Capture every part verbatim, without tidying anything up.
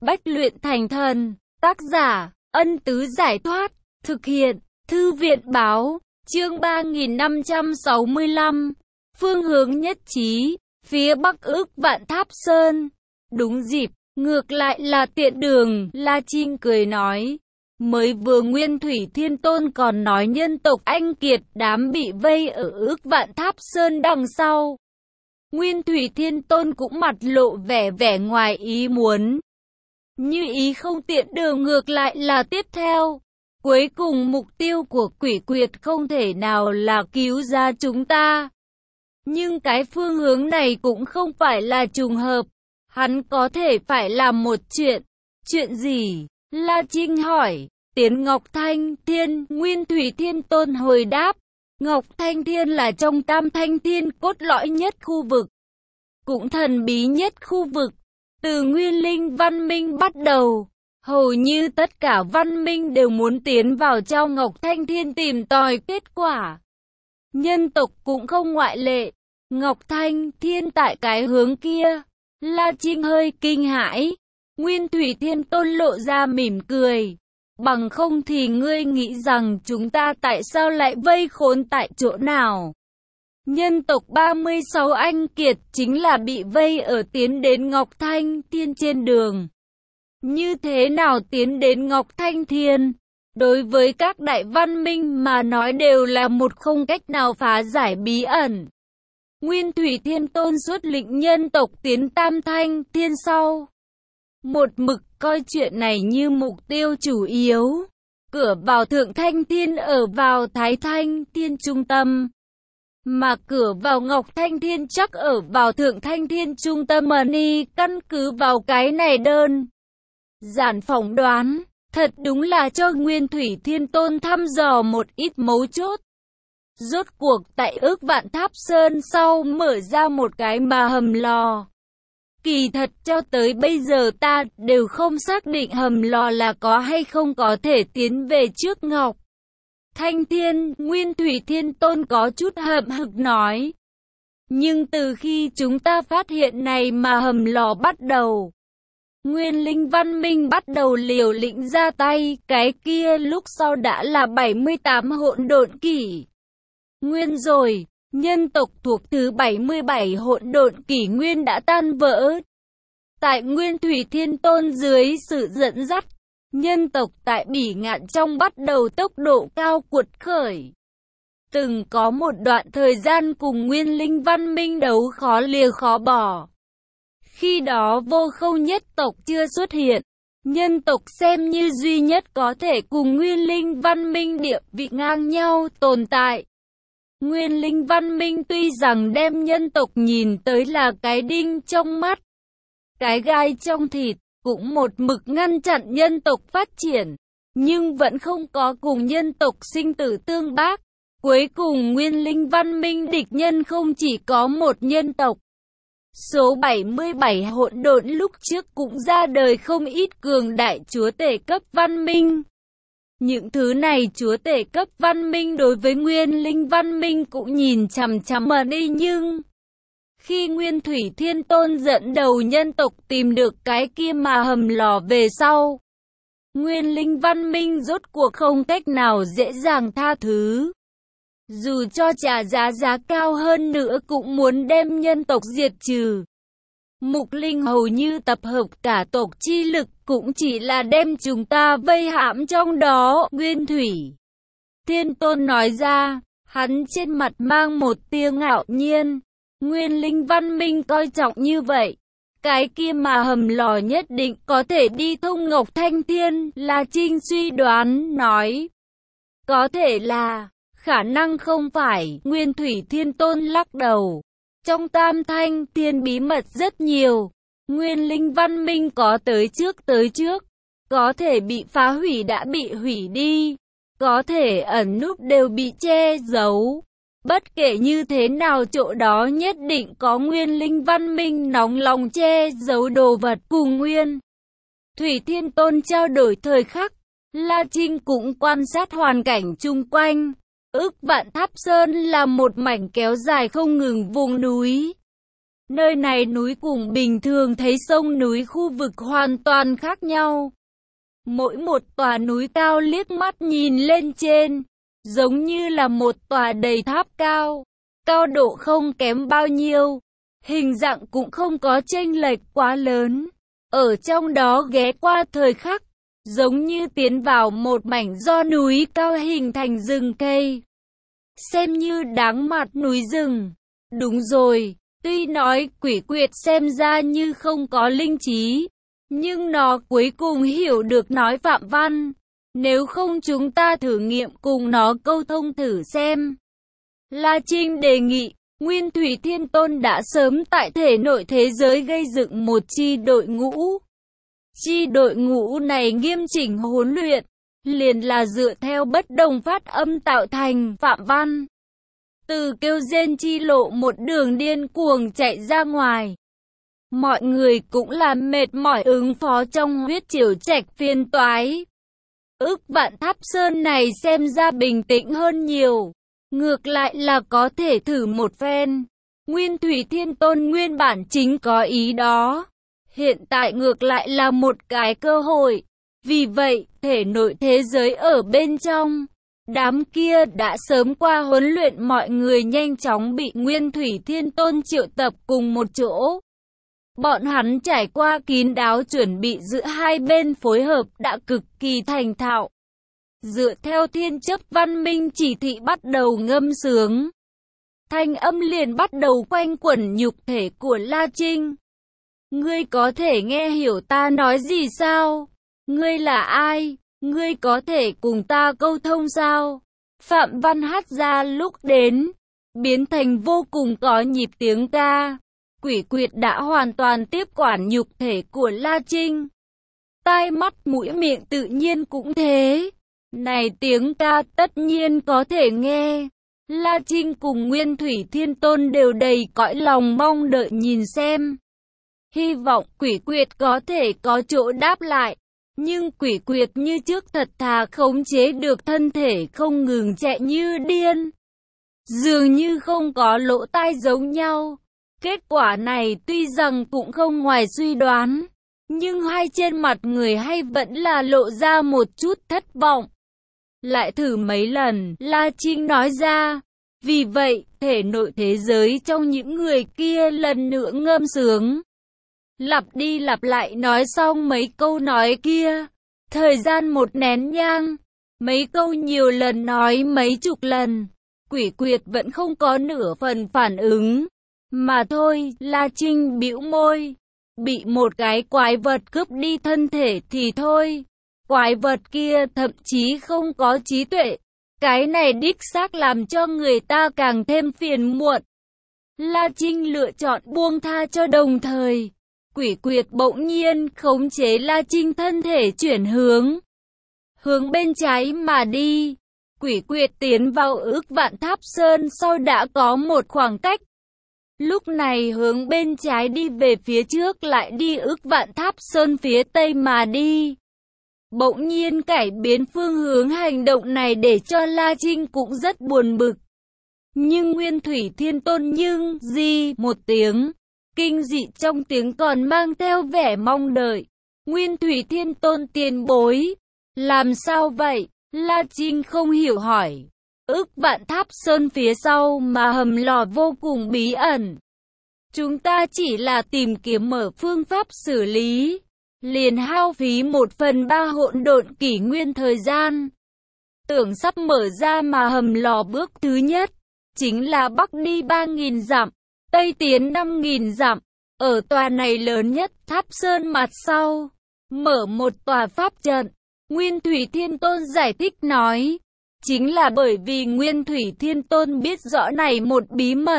bách luyện thành thần. Tác giả, Ân Tứ Giải Thoát. Thực hiện, Thư viện Báo. Chương ba nghìn năm trăm sáu mươi lăm. Phương hướng nhất trí. Phía bắc ước vạn Tháp Sơn. Đúng dịp, ngược lại là tiện đường. La Trinh cười nói. Mới vừa Nguyên Thủy Thiên Tôn còn nói nhân tộc anh kiệt đám bị vây ở ước vạn Tháp Sơn đằng sau. Nguyên Thủy Thiên Tôn cũng mặt lộ vẻ vẻ ngoài ý muốn. Như ý không tiện đường ngược lại là tiếp theo. Cuối cùng mục tiêu của quỷ quyệt không thể nào là cứu ra chúng ta. Nhưng cái phương hướng này cũng không phải là trùng hợp. Hắn có thể phải làm một chuyện. Chuyện gì? La Trinh hỏi. Tiến Ngọc Thanh Thiên. Nguyên Thủy Thiên Tôn hồi đáp. Ngọc Thanh Thiên là trong tam thanh thiên cốt lõi nhất khu vực. Cũng thần bí nhất khu vực. Từ nguyên linh văn minh bắt đầu, hầu như tất cả văn minh đều muốn tiến vào trong Ngọc Thanh Thiên tìm tòi kết quả. Nhân tộc cũng không ngoại lệ. Ngọc Thanh Thiên tại cái hướng kia. La Trinh hơi kinh hãi. Nguyên Thủy Thiên Tôn lộ ra mỉm cười. Bằng không thì ngươi nghĩ rằng chúng ta tại sao lại vây khốn tại chỗ nào? Nhân tộc ba mươi sáu anh kiệt chính là bị vây ở tiến đến Ngọc Thanh Thiên trên đường. Như thế nào tiến đến Ngọc Thanh Thiên? Đối với các đại văn minh mà nói đều là một không cách nào phá giải bí ẩn. Nguyên Thủy Thiên Tôn xuất lĩnh nhân tộc tiến Tam Thanh Thiên sau. Một mực coi chuyện này như mục tiêu chủ yếu. Cửa vào Thượng Thanh Thiên ở vào Thái Thanh Thiên trung tâm. Mà cửa vào Ngọc Thanh Thiên chắc ở vào Thượng Thanh Thiên trung tâm Mani, căn cứ vào cái này đơn giản phỏng đoán, thật đúng là cho Nguyên Thủy Thiên Tôn thăm dò một ít mấu chốt. Rốt cuộc tại ước vạn Tháp Sơn sau mở ra một cái mà hầm lò. Kỳ thật cho tới bây giờ ta đều không xác định hầm lò là có hay không có thể tiến về trước Ngọc Thanh Thiên. Nguyên Thủy Thiên Tôn có chút hậm hực nói. Nhưng từ khi chúng ta phát hiện này mà hầm lò bắt đầu, Nguyên Linh Văn Minh bắt đầu liều lĩnh ra tay, cái kia lúc sau đã là bảy mươi tám hỗn độn kỷ nguyên rồi. Nhân tộc thuộc thứ bảy mươi bảy hỗn độn kỷ nguyên đã tan vỡ. Tại Nguyên Thủy Thiên Tôn dưới sự dẫn dắt, nhân tộc tại Bỉ Ngạn trong bắt đầu tốc độ cao cuột khởi. Từng có một đoạn thời gian cùng Nguyên Linh Văn Minh đấu khó lìa khó bỏ. Khi đó Vô Khâu nhất tộc chưa xuất hiện, nhân tộc xem như duy nhất có thể cùng Nguyên Linh Văn Minh địa vị ngang nhau tồn tại. Nguyên Linh Văn Minh tuy rằng đem nhân tộc nhìn tới là cái đinh trong mắt, cái gai trong thịt, cũng một mực ngăn chặn nhân tộc phát triển, nhưng vẫn không có cùng nhân tộc sinh tử tương bác. Cuối cùng Nguyên Linh Văn Minh địch nhân không chỉ có một nhân tộc. Số bảy mươi bảy hỗn độn lúc trước cũng ra đời không ít cường đại chúa tể cấp văn minh. Những thứ này chúa tể cấp văn minh đối với Nguyên Linh Văn Minh cũng nhìn chằm chằm mà đi, nhưng khi Nguyên Thủy Thiên Tôn dẫn đầu nhân tộc tìm được cái kia mà hầm lò về sau, Nguyên Linh Văn Minh rốt cuộc không cách nào dễ dàng tha thứ. Dù cho trả giá giá cao hơn nữa cũng muốn đem nhân tộc diệt trừ. Mục Linh hầu như tập hợp cả tộc chi lực, cũng chỉ là đem chúng ta vây hãm trong đó. Nguyên Thủy Thiên Tôn nói ra, hắn trên mặt mang một tia ngạo nhiên. Nguyên Linh Văn Minh coi trọng như vậy, cái kia mà hầm lò nhất định có thể đi thông Ngọc Thanh Thiên. La Trinh suy đoán nói. Có thể là, khả năng không phải. Nguyên Thủy Thiên Tôn lắc đầu. Trong Tam Thanh Thiên bí mật rất nhiều. Nguyên Linh Văn Minh có tới trước tới trước, có thể bị phá hủy đã bị hủy đi, có thể ẩn núp đều bị che giấu. Bất kể như thế nào chỗ đó nhất định có Nguyên Linh Văn Minh nóng lòng che giấu đồ vật. Cùng Nguyên Thủy Thiên Tôn trao đổi thời khắc, La Trinh cũng quan sát hoàn cảnh chung quanh. Ước vạn Tháp Sơn là một mảnh kéo dài không ngừng vùng núi. Nơi này núi cùng bình thường thấy sông núi khu vực hoàn toàn khác nhau. Mỗi một tòa núi cao liếc mắt nhìn lên trên, giống như là một tòa đầy tháp cao, cao độ không kém bao nhiêu, hình dạng cũng không có chênh lệch quá lớn. Ở trong đó ghé qua thời khắc, giống như tiến vào một mảnh do núi cao hình thành rừng cây. Xem như đáng mặt núi rừng. Đúng rồi, tuy nói Quỷ Quyệt xem ra như không có linh trí, nhưng nó cuối cùng hiểu được nói Phạm Văn. Nếu không chúng ta thử nghiệm cùng nó câu thông thử xem. La Trinh đề nghị, Nguyên Thủy Thiên Tôn đã sớm tại thể nội thế giới gây dựng một chi đội ngũ. Chi đội ngũ này nghiêm chỉnh huấn luyện, liền là dựa theo bất đồng phát âm tạo thành Phạm Văn. Từ kêu rên chi lộ một đường điên cuồng chạy ra ngoài. Mọi người cũng là mệt mỏi ứng phó trong huyết triều trạch phiên toái. Ức Vạn Tháp Sơn này xem ra bình tĩnh hơn nhiều. Ngược lại là có thể thử một phen. Nguyên Thủy Thiên Tôn nguyên bản chính có ý đó. Hiện tại ngược lại là một cái cơ hội. Vì vậy, thể nội thế giới ở bên trong, đám kia đã sớm qua huấn luyện, mọi người nhanh chóng bị Nguyên Thủy Thiên Tôn triệu tập cùng một chỗ. Bọn hắn trải qua kín đáo chuẩn bị giữa hai bên phối hợp đã cực kỳ thành thạo. Dựa theo thiên chấp văn minh chỉ thị bắt đầu ngâm sướng. Thanh âm liền bắt đầu quanh quẩn nhục thể của La Trinh. Ngươi có thể nghe hiểu ta nói gì sao? Ngươi là ai? Ngươi có thể cùng ta câu thông sao? Phạm Văn hát ra lúc đến, biến thành vô cùng có nhịp tiếng ca. Quỷ Quyệt đã hoàn toàn tiếp quản nhục thể của La Trinh. Tai mắt mũi miệng tự nhiên cũng thế. Này tiếng ca tất nhiên có thể nghe. La Trinh cùng Nguyên Thủy Thiên Tôn đều đầy cõi lòng mong đợi nhìn xem. Hy vọng Quỷ Quyệt có thể có chỗ đáp lại. Nhưng Quỷ Quyệt như trước thật thà khống chế được thân thể không ngừng chạy như điên. Dường như không có lỗ tai giống nhau. Kết quả này tuy rằng cũng không ngoài suy đoán, nhưng hai trên mặt người hay vẫn là lộ ra một chút thất vọng. Lại thử mấy lần, La Trinh nói ra. Vì vậy, thể nội thế giới trong những người kia lần nữa ngâm sướng. Lặp đi lặp lại nói xong mấy câu nói kia. Thời gian một nén nhang, mấy câu nhiều lần nói mấy chục lần. Quỷ Quyệt vẫn không có nửa phần phản ứng. Mà thôi, La Trinh bĩu môi. Bị một cái quái vật cướp đi thân thể thì thôi. Quái vật kia thậm chí không có trí tuệ. Cái này đích xác làm cho người ta càng thêm phiền muộn. La Trinh lựa chọn buông tha cho đồng thời. Quỷ Quyệt bỗng nhiên khống chế La Trinh thân thể chuyển hướng. Hướng bên trái mà đi. Quỷ Quyệt tiến vào Ức Vạn Tháp Sơn sau đã có một khoảng cách. Lúc này hướng bên trái đi về phía trước lại đi Ức Vạn Tháp Sơn phía tây mà đi. Bỗng nhiên cải biến phương hướng hành động này để cho La Trinh cũng rất buồn bực. Nhưng Nguyên Thủy Thiên Tôn nhưng gì một tiếng. Kinh dị trong tiếng còn mang theo vẻ mong đợi. Nguyên Thủy Thiên Tôn tiền bối. Làm sao vậy? La Trinh không hiểu hỏi. Ức Vạn Tháp Sơn phía sau mà hầm lò vô cùng bí ẩn. Chúng ta chỉ là tìm kiếm mở phương pháp xử lý. Liền hao phí một phần ba hỗn độn kỷ nguyên thời gian. Tưởng sắp mở ra mà hầm lò bước thứ nhất. Chính là Bắc đi ba nghìn dặm. Tây tiến năm nghìn dặm. Ở tòa này lớn nhất Tháp Sơn mặt sau. Mở một tòa pháp trận. Nguyên Thủy Thiên Tôn giải thích nói. Chính là bởi vì Nguyên Thủy Thiên Tôn biết rõ này một bí mật.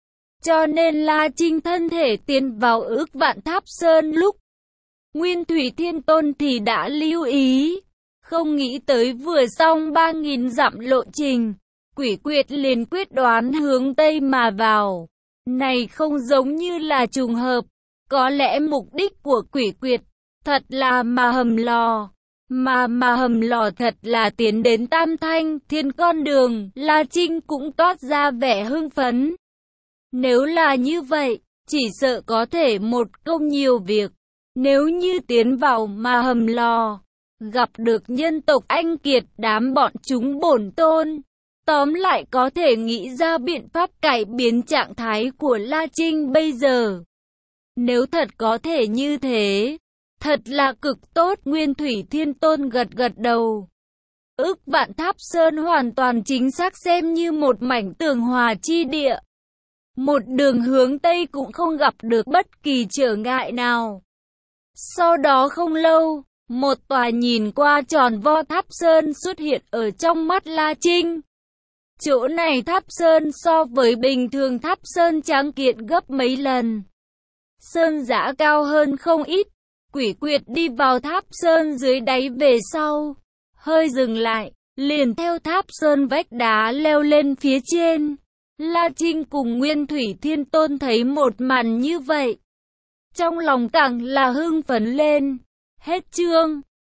Cho nên La Trinh thân thể tiến vào Ức Vạn Tháp Sơn lúc. Nguyên Thủy Thiên Tôn thì đã lưu ý. Không nghĩ tới vừa xong ba nghìn dặm lộ trình. Quỷ Quyệt liền quyết đoán hướng Tây mà vào. Này không giống như là trùng hợp. Có lẽ mục đích của Quỷ Quyệt thật là mà hầm lò. Mà mà hầm lò thật là tiến đến Tam Thanh Thiên con đường. La Trinh cũng toát ra vẻ hưng phấn. Nếu là như vậy, chỉ sợ có thể một công nhiều việc. Nếu như tiến vào mà hầm lò, gặp được nhân tộc anh kiệt đám bọn chúng bổn tôn. Tóm lại có thể nghĩ ra biện pháp cải biến trạng thái của La Trinh bây giờ. Nếu thật có thể như thế, thật là cực tốt. Nguyên Thủy Thiên Tôn gật gật đầu. Ức Vạn Tháp Sơn hoàn toàn chính xác xem như một mảnh tường hòa chi địa. Một đường hướng Tây cũng không gặp được bất kỳ trở ngại nào. Sau đó không lâu, một tòa nhìn qua tròn vo tháp sơn xuất hiện ở trong mắt La Trinh. Chỗ này tháp sơn so với bình thường tháp sơn tráng kiện gấp mấy lần. Sơn giã cao hơn không ít. Quỷ Quyệt đi vào tháp sơn dưới đáy về sau, hơi dừng lại, liền theo tháp sơn vách đá leo lên phía trên. La Trinh cùng Nguyên Thủy Thiên Tôn thấy một màn như vậy, trong lòng càng là hưng phấn lên. Hết chương.